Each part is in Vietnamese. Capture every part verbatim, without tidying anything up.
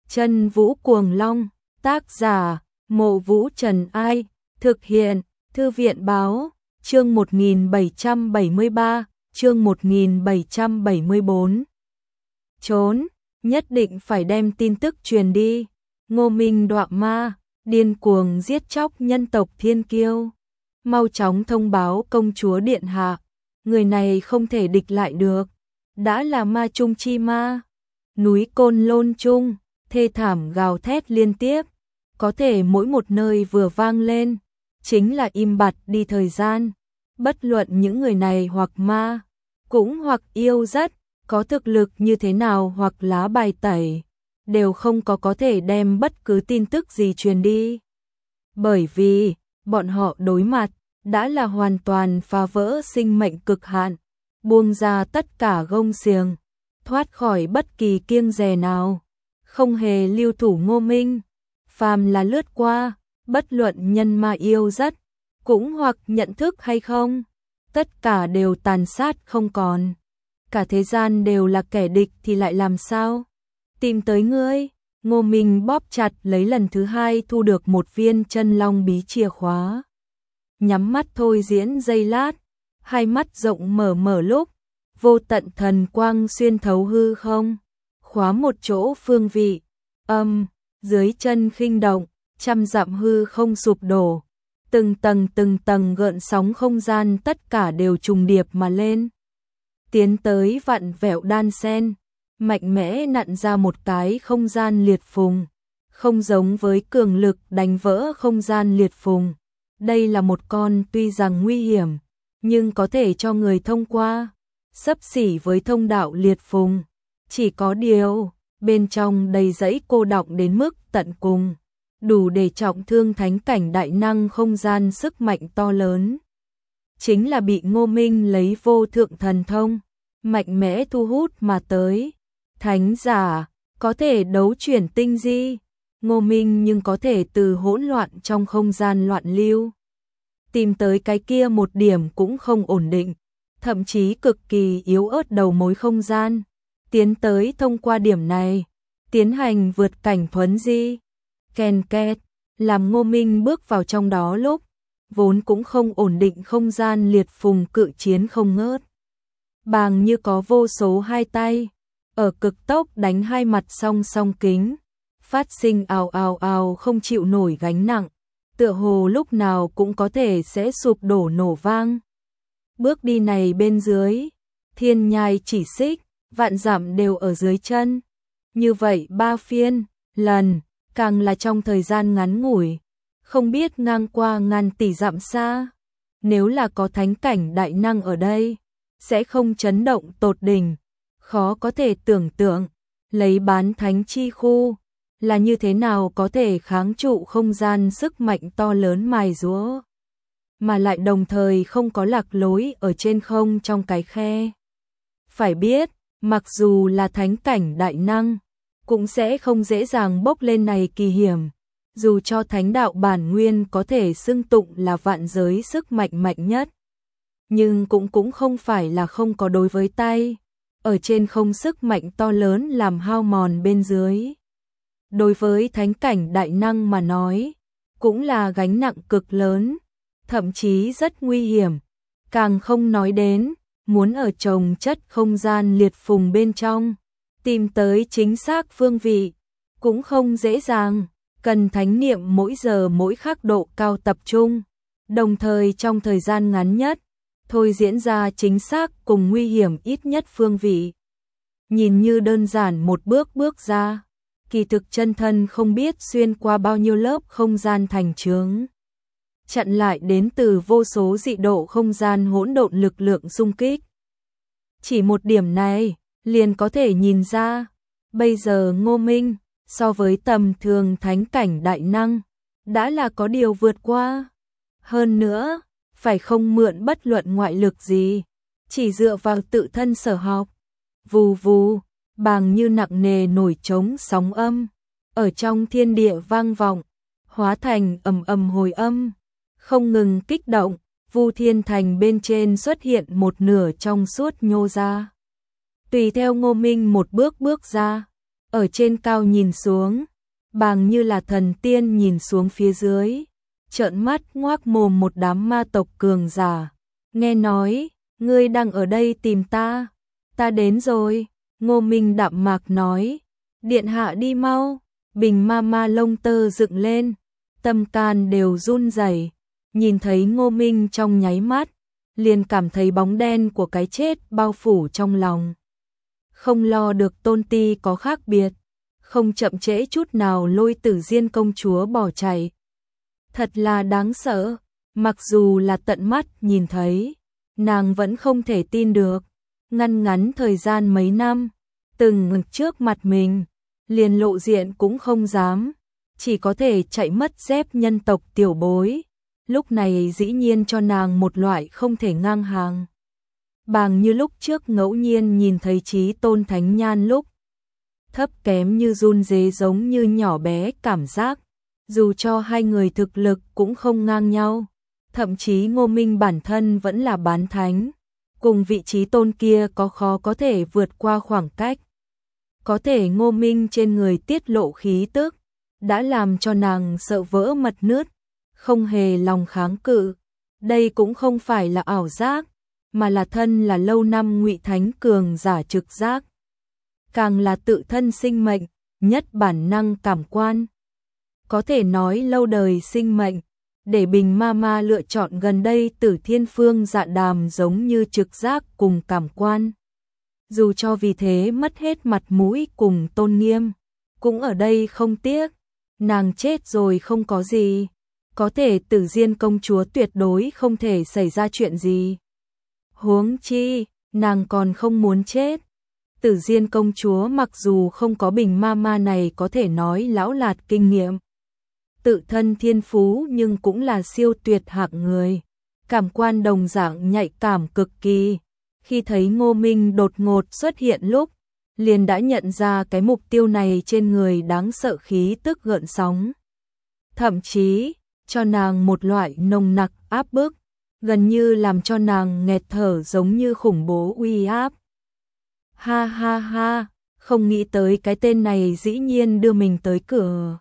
Chân Vũ Cuồng Long, tác giả, Mộ Vũ Trần Ai, thực hiện, Thư viện Báo, chương một nghìn bảy trăm bảy mươi ba, chương một nghìn bảy trăm bảy mươi bốn. Trốn, nhất định phải đem tin tức truyền đi. Ngô Minh đọa ma, điên cuồng giết chóc nhân tộc thiên kiêu. Mau chóng thông báo công chúa điện hạ, người này không thể địch lại được, đã là ma trung chi ma. Núi Côn Lôn Trung, thê thảm gào thét liên tiếp, có thể mỗi một nơi vừa vang lên, chính là im bặt đi thời gian. Bất luận những người này hoặc ma, cũng hoặc yêu rất, có thực lực như thế nào hoặc lá bài tẩy, đều không có có thể đem bất cứ tin tức gì truyền đi. Bởi vì, bọn họ đối mặt, đã là hoàn toàn phá vỡ sinh mệnh cực hạn, buông ra tất cả gông xiềng, thoát khỏi bất kỳ kiêng dè nào, không hề lưu thủ Ngô Minh. Phàm là lướt qua, bất luận nhân ma yêu rất, cũng hoặc nhận thức hay không, tất cả đều tàn sát không còn. Cả thế gian đều là kẻ địch thì lại làm sao? Tìm tới ngươi, Ngô Minh bóp chặt lấy lần thứ hai thu được một viên chân long bí chìa khóa. Nhắm mắt thôi diễn giây lát, hai mắt rộng mở mở lúc, vô tận thần quang xuyên thấu hư không, khóa một chỗ phương vị, âm, dưới chân khinh động, trăm dặm hư không sụp đổ, từng tầng từng tầng gợn sóng không gian tất cả đều trùng điệp mà lên. Tiến tới vặn vẹo đan sen, mạnh mẽ nặn ra một cái không gian liệt phùng, không giống với cường lực đánh vỡ không gian liệt phùng. Đây là một con tuy rằng nguy hiểm, nhưng có thể cho người thông qua, xấp xỉ với thông đạo liệt phùng. Chỉ có điều, bên trong đầy dẫy cô đọng đến mức tận cùng, đủ để trọng thương thánh cảnh đại năng không gian sức mạnh to lớn. Chính là bị Ngô Minh lấy vô thượng thần thông, mạnh mẽ thu hút mà tới. Thánh giả, có thể đấu chuyển tinh di, Ngô Minh nhưng có thể từ hỗn loạn trong không gian loạn lưu, tìm tới cái kia một điểm cũng không ổn định, thậm chí cực kỳ yếu ớt đầu mối không gian, tiến tới thông qua điểm này, tiến hành vượt cảnh thuấn di. Ken két, làm Ngô Minh bước vào trong đó lúc, vốn cũng không ổn định không gian liệt phùng cự chiến không ngớt. Bàng như có vô số hai tay, ở cực tốc đánh hai mặt song song kính, phát sinh ào ào ào không chịu nổi gánh nặng, tựa hồ lúc nào cũng có thể sẽ sụp đổ nổ vang. Bước đi này bên dưới, thiên nhai chỉ xích, vạn dặm đều ở dưới chân. Như vậy ba phiên, lần, càng là trong thời gian ngắn ngủi, không biết ngang qua ngàn tỷ dặm xa. Nếu là có thánh cảnh đại năng ở đây, sẽ không chấn động tột đỉnh. Khó có thể tưởng tượng, lấy bán thánh chi khu, là như thế nào có thể kháng trụ không gian sức mạnh to lớn mài giũa, mà lại đồng thời không có lạc lối ở trên không trong cái khe. Phải biết, mặc dù là thánh cảnh đại năng, cũng sẽ không dễ dàng bốc lên này kỳ hiểm, dù cho thánh đạo bản nguyên có thể xưng tụng là vạn giới sức mạnh mạnh nhất. Nhưng cũng cũng không phải là không có đối với tay, ở trên không sức mạnh to lớn làm hao mòn bên dưới. Đối với thánh cảnh đại năng mà nói, cũng là gánh nặng cực lớn, thậm chí rất nguy hiểm, càng không nói đến, muốn ở chồng chất không gian liệt phùng bên trong, tìm tới chính xác phương vị, cũng không dễ dàng, cần thánh niệm mỗi giờ mỗi khắc độ cao tập trung, đồng thời trong thời gian ngắn nhất, thôi diễn ra chính xác cùng nguy hiểm ít nhất phương vị. Nhìn như đơn giản một bước bước ra, kỳ thực chân thân không biết xuyên qua bao nhiêu lớp không gian thành chướng, chặn lại đến từ vô số dị độ không gian hỗn độn lực lượng xung kích. Chỉ một điểm này, liền có thể nhìn ra, bây giờ Ngô Minh, so với tầm thường thánh cảnh đại năng, đã là có điều vượt qua. Hơn nữa, phải không mượn bất luận ngoại lực gì, chỉ dựa vào tự thân sở học. Vù vù, bàng như nặng nề nổi trống sóng âm, ở trong thiên địa vang vọng, hóa thành ầm ầm hồi âm, không ngừng kích động. Vu Thiên Thành bên trên xuất hiện một nửa trong suốt nhô ra. Tùy theo Ngô Minh một bước bước ra, ở trên cao nhìn xuống, bàng như là thần tiên nhìn xuống phía dưới, trợn mắt ngoác mồm một đám ma tộc cường giả. Nghe nói, ngươi đang ở đây tìm ta, ta đến rồi, Ngô Minh đạm mạc nói, điện hạ đi mau. Bình ma ma lông tơ dựng lên, tâm can đều run rẩy, nhìn thấy Ngô Minh trong nháy mắt, liền cảm thấy bóng đen của cái chết bao phủ trong lòng. Không lo được tôn ti có khác biệt, không chậm trễ chút nào lôi Tử Diên công chúa bỏ chạy. Thật là đáng sợ, mặc dù là tận mắt nhìn thấy, nàng vẫn không thể tin được. Ngăn ngắn thời gian mấy năm, từng trước mặt mình, liền lộ diện cũng không dám, chỉ có thể chạy mất dép nhân tộc tiểu bối. Lúc này dĩ nhiên cho nàng một loại không thể ngang hàng. Bàng như lúc trước ngẫu nhiên nhìn thấy Chí Tôn Thánh Nhan lúc thấp kém như run rế giống như nhỏ bé cảm giác, dù cho hai người thực lực cũng không ngang nhau, thậm chí Ngô Minh bản thân vẫn là bán thánh, cùng vị Chí Tôn kia có khó có thể vượt qua khoảng cách. Có thể Ngô Minh trên người tiết lộ khí tức, đã làm cho nàng sợ vỡ mật nứt, không hề lòng kháng cự. Đây cũng không phải là ảo giác, mà là thân là lâu năm ngụy thánh cường giả trực giác. Càng là tự thân sinh mệnh, nhất bản năng cảm quan. Có thể nói lâu đời sinh mệnh, để Bình ma ma lựa chọn gần đây Tử Thiên Phương Dạ Đàm giống như trực giác cùng cảm quan. Dù cho vì thế mất hết mặt mũi cùng tôn nghiêm, cũng ở đây không tiếc. Nàng chết rồi không có gì, có thể Tử Diên công chúa tuyệt đối không thể xảy ra chuyện gì. Huống chi, nàng còn không muốn chết. Tử Diên công chúa mặc dù không có Bình ma ma này có thể nói lão lạt kinh nghiệm, tự thân thiên phú nhưng cũng là siêu tuyệt hạng người. Cảm quan đồng dạng nhạy cảm cực kỳ. Khi thấy Ngô Minh đột ngột xuất hiện lúc, liền đã nhận ra cái mục tiêu này trên người đáng sợ khí tức gợn sóng. Thậm chí, cho nàng một loại nồng nặc áp bức, gần như làm cho nàng nghẹt thở giống như khủng bố uy áp. Ha ha ha, không nghĩ tới cái tên này dĩ nhiên đưa mình tới cửa.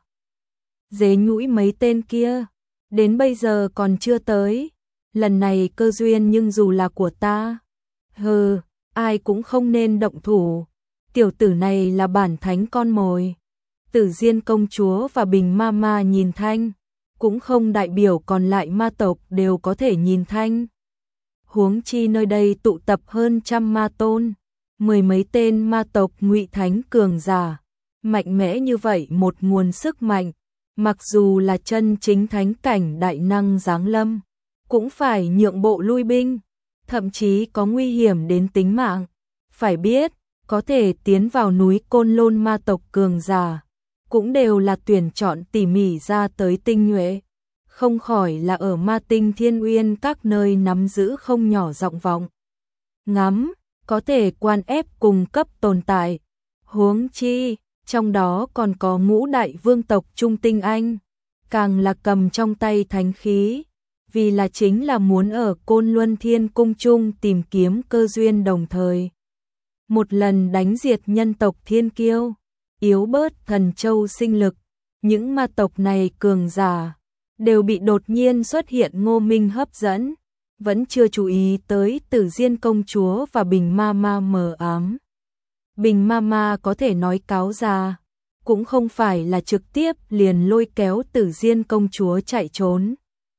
Dế nhũi mấy tên kia, đến bây giờ còn chưa tới, lần này cơ duyên nhưng dù là của ta. Hừ, ai cũng không nên động thủ, tiểu tử này là bản thánh con mồi. Tử Diên công chúa và Bình ma ma nhìn thanh, cũng không đại biểu còn lại ma tộc đều có thể nhìn thanh. Huống chi nơi đây tụ tập hơn trăm ma tôn, mười mấy tên ma tộc ngụy thánh cường giả, mạnh mẽ như vậy một nguồn sức mạnh, mặc dù là chân chính thánh cảnh đại năng giáng lâm, cũng phải nhượng bộ lui binh, thậm chí có nguy hiểm đến tính mạng. Phải biết, có thể tiến vào núi Côn Lôn ma tộc cường giả, cũng đều là tuyển chọn tỉ mỉ ra tới tinh nhuệ, không khỏi là ở ma tinh Thiên Uyên các nơi nắm giữ không nhỏ giọng vọng. Ngắm, có thể quan ép cùng cấp tồn tại. Huống chi, trong đó còn có ngũ đại vương tộc Trung Tinh Anh, càng là cầm trong tay thánh khí, vì là chính là muốn ở Côn Luân Thiên Cung chung tìm kiếm cơ duyên đồng thời. Một lần đánh diệt nhân tộc thiên kiêu, yếu bớt thần châu sinh lực, những ma tộc này cường giả, đều bị đột nhiên xuất hiện Ngô Minh hấp dẫn, vẫn chưa chú ý tới Tử Diên công chúa và Bình ma ma mờ ám. Bình ma ma có thể nói cáo già, cũng không phải là trực tiếp liền lôi kéo Tử Diên công chúa chạy trốn,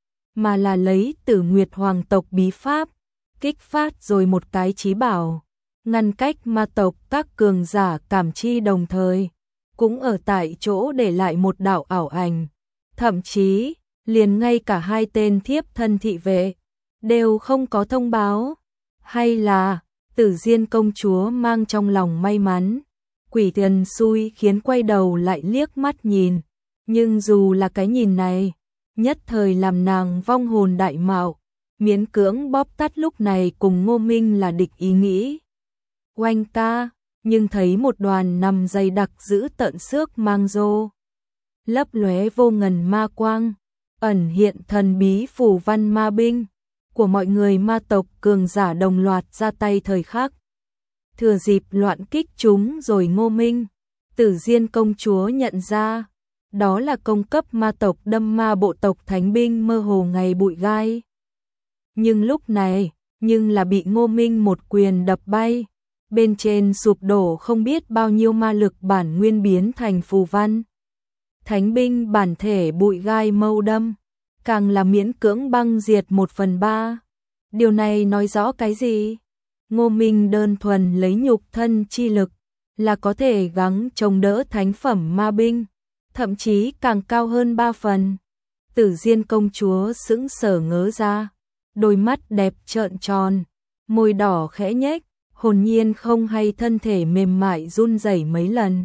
mà là lấy Tử Nguyệt hoàng tộc bí pháp, kích phát rồi một cái chí bảo, ngăn cách ma tộc các cường giả cảm chi đồng thời, cũng ở tại chỗ để lại một đạo ảo ảnh, thậm chí, liền ngay cả hai tên thiếp thân thị vệ, đều không có thông báo, hay là Tử Diên công chúa mang trong lòng may mắn, quỷ thần xui khiến quay đầu lại liếc mắt nhìn, nhưng dù là cái nhìn này, nhất thời làm nàng vong hồn đại mạo, miễn cưỡng bóp tắt lúc này cùng Ngô Minh là địch ý nghĩ. Oanh ca, nhưng thấy một đoàn nằm dày đặc giữ tận xước mang rô, lấp lóe vô ngần ma quang, ẩn hiện thần bí phù văn ma binh của mọi người ma tộc cường giả đồng loạt ra tay thời khắc. Thừa dịp loạn kích chúng rồi Ngô Minh, Tử Diên công chúa nhận ra, đó là công cấp ma tộc đâm ma bộ tộc thánh binh mơ hồ ngày bụi gai. Nhưng lúc này, nhưng là bị Ngô Minh một quyền đập bay, bên trên sụp đổ không biết bao nhiêu ma lực bản nguyên biến thành phù văn. Thánh binh bản thể bụi gai mâu đâm, càng là miễn cưỡng băng diệt một phần ba. Điều này nói rõ cái gì? Ngô Minh đơn thuần lấy nhục thân chi lực, là có thể gắng chống đỡ thánh phẩm ma binh, thậm chí càng cao hơn ba phần. Tử Diên công chúa sững sờ ngớ ra, đôi mắt đẹp trợn tròn, môi đỏ khẽ nhếch, hồn nhiên không hay thân thể mềm mại run rẩy mấy lần.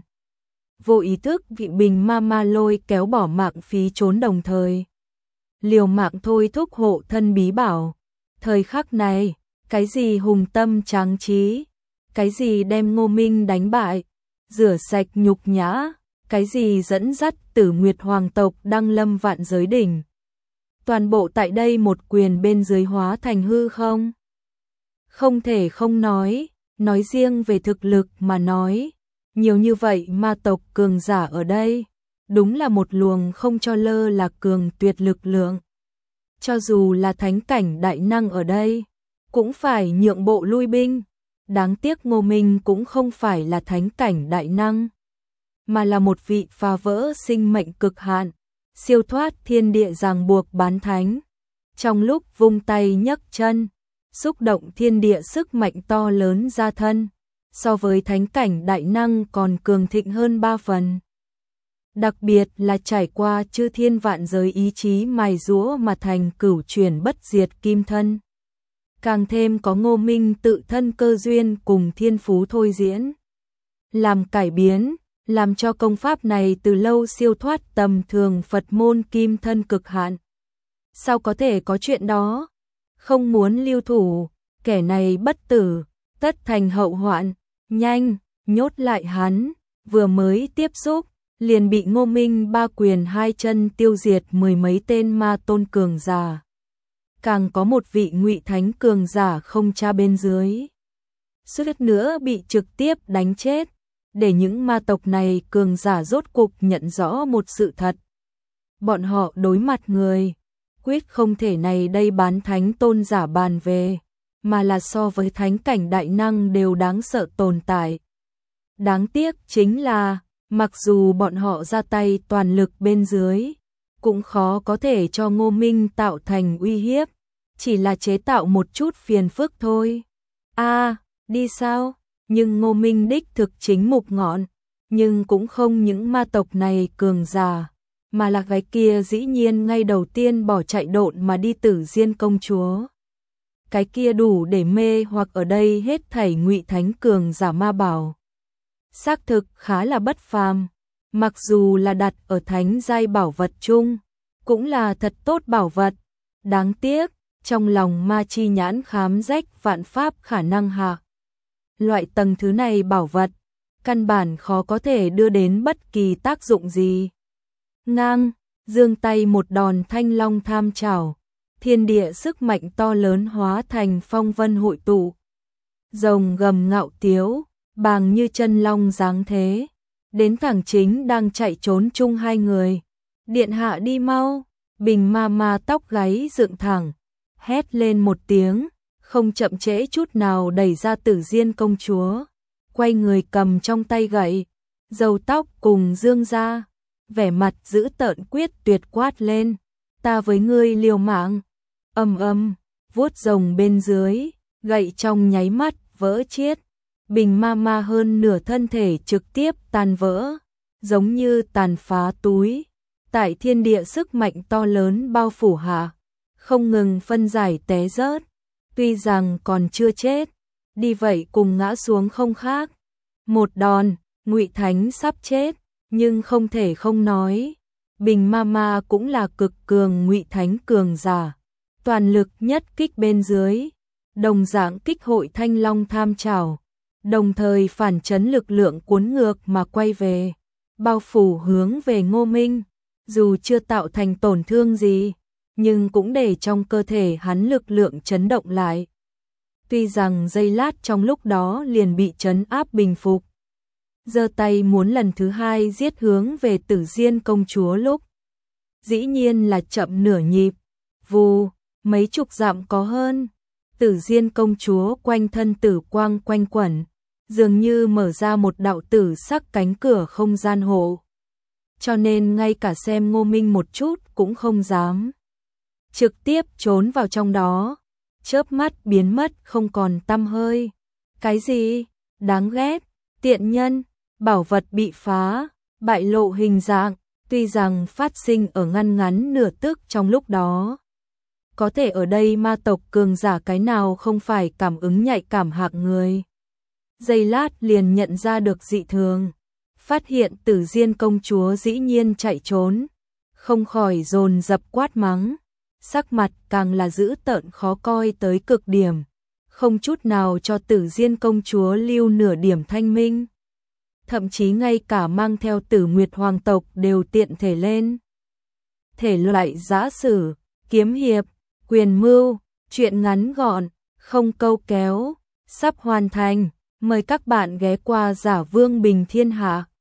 Vô ý thức vị bình ma ma lôi kéo bỏ mạng phí trốn đồng thời. Liều mạng thôi thúc hộ thân bí bảo. Thời khắc này, cái gì hùng tâm tráng trí, cái gì đem Ngô Minh đánh bại, rửa sạch nhục nhã, cái gì dẫn dắt Tử Nguyệt hoàng tộc đăng lâm vạn giới đỉnh. Toàn bộ tại đây một quyền bên dưới hóa thành hư không. Không thể không nói, nói riêng về thực lực mà nói, nhiều như vậy ma tộc cường giả ở đây, đúng là một luồng không cho lơ là cường tuyệt lực lượng. Cho dù là thánh cảnh đại năng ở đây, cũng phải nhượng bộ lui binh. Đáng tiếc Ngô Minh cũng không phải là thánh cảnh đại năng, mà là một vị phá vỡ sinh mệnh cực hạn, siêu thoát thiên địa ràng buộc bán thánh. Trong lúc vung tay nhấc chân, xúc động thiên địa sức mạnh to lớn ra thân, so với thánh cảnh đại năng còn cường thịnh hơn ba phần. Đặc biệt là trải qua chư thiên vạn giới ý chí mài giũa mà thành cửu chuyển bất diệt kim thân. Càng thêm có Ngô Minh tự thân cơ duyên cùng thiên phú thôi diễn, làm cải biến, làm cho công pháp này từ lâu siêu thoát tầm thường Phật môn kim thân cực hạn. Sao có thể có chuyện đó? Không muốn lưu thủ, kẻ này bất tử, tất thành hậu hoạn, nhanh, nhốt lại hắn, vừa mới tiếp xúc, liền bị Ngô Minh ba quyền hai chân tiêu diệt mười mấy tên ma tôn cường giả. Càng có một vị ngụy thánh cường giả không cha bên dưới, suýt nữa bị trực tiếp đánh chết, để những ma tộc này cường giả rốt cục nhận rõ một sự thật. Bọn họ đối mặt người, quyết không thể này đây bán thánh tôn giả bàn về, mà là so với thánh cảnh đại năng đều đáng sợ tồn tại. Đáng tiếc chính là, mặc dù bọn họ ra tay toàn lực bên dưới, cũng khó có thể cho Ngô Minh tạo thành uy hiếp, chỉ là chế tạo một chút phiền phức thôi. A, à, đi sao? Nhưng Ngô Minh đích thực chính mục ngọn, nhưng cũng không những ma tộc này cường giả, mà là cái kia dĩ nhiên ngay đầu tiên bỏ chạy độn mà đi Tử Diên công chúa. Cái kia đủ để mê hoặc ở đây hết thảy ngụy thánh cường giả ma bảo. Xác thực khá là bất phàm, mặc dù là đặt ở thánh giai bảo vật chung, cũng là thật tốt bảo vật. Đáng tiếc, trong lòng ma chi nhãn khám rách vạn pháp khả năng hạ. Loại tầng thứ này bảo vật, căn bản khó có thể đưa đến bất kỳ tác dụng gì. Ngang, giương tay một đòn thanh long tham trảo, thiên địa sức mạnh to lớn hóa thành phong vân hội tụ. Rồng gầm ngạo tiếu, bàng như chân long dáng thế, đến thẳng chính đang chạy trốn chung hai người. Điện hạ đi mau, bình ma ma tóc gáy dựng thẳng, hét lên một tiếng, không chậm trễ chút nào đẩy ra Tử Diên công chúa, quay người cầm trong tay gậy, râu tóc cùng dương ra, vẻ mặt dữ tợn quyết tuyệt quát lên, ta với ngươi liều mạng. Âm âm, vuốt rồng bên dưới, gậy trong nháy mắt vỡ chiết, bình ma ma hơn nửa thân thể trực tiếp tan vỡ, giống như tàn phá túi, tại thiên địa sức mạnh to lớn bao phủ hạ, không ngừng phân giải té rớt, tuy rằng còn chưa chết, đi vậy cùng ngã xuống không khác. Một đòn, ngụy thánh sắp chết, nhưng không thể không nói, bình ma ma cũng là cực cường ngụy thánh cường giả, toàn lực nhất kích bên dưới, đồng dạng kích hội thanh long tham trảo, đồng thời phản chấn lực lượng cuốn ngược mà quay về, bao phủ hướng về Ngô Minh, dù chưa tạo thành tổn thương gì, nhưng cũng để trong cơ thể hắn lực lượng chấn động lại. Tuy rằng giây lát trong lúc đó liền bị chấn áp bình phục, giơ tay muốn lần thứ hai giết hướng về Tử Diên công chúa lúc. Dĩ nhiên là chậm nửa nhịp, vù, mấy chục dặm có hơn. Tử Diên công chúa quanh thân tử quang quanh quẩn, dường như mở ra một đạo tử sắc cánh cửa không gian hộ. Cho nên ngay cả xem Ngô Minh một chút cũng không dám. Trực tiếp trốn vào trong đó, chớp mắt biến mất không còn tăm hơi. Cái gì? Đáng ghét, tiện nhân, bảo vật bị phá, bại lộ hình dạng, tuy rằng phát sinh ở ngăn ngắn nửa tức trong lúc đó. Có thể ở đây ma tộc cường giả cái nào không phải cảm ứng nhạy cảm hạng người. Giây lát liền nhận ra được dị thường, phát hiện Tử Diên công chúa dĩ nhiên chạy trốn, không khỏi dồn dập quát mắng, sắc mặt càng là dữ tợn khó coi tới cực điểm, không chút nào cho Tử Diên công chúa lưu nửa điểm thanh minh. Thậm chí ngay cả mang theo Tử Nguyệt hoàng tộc đều tiện thể lên. Thể loại giã sử, kiếm hiệp, quyền mưu, truyện ngắn gọn, không câu kéo, sắp hoàn thành. Mời các bạn ghé qua Giả Vương Bình Thiên Hạ.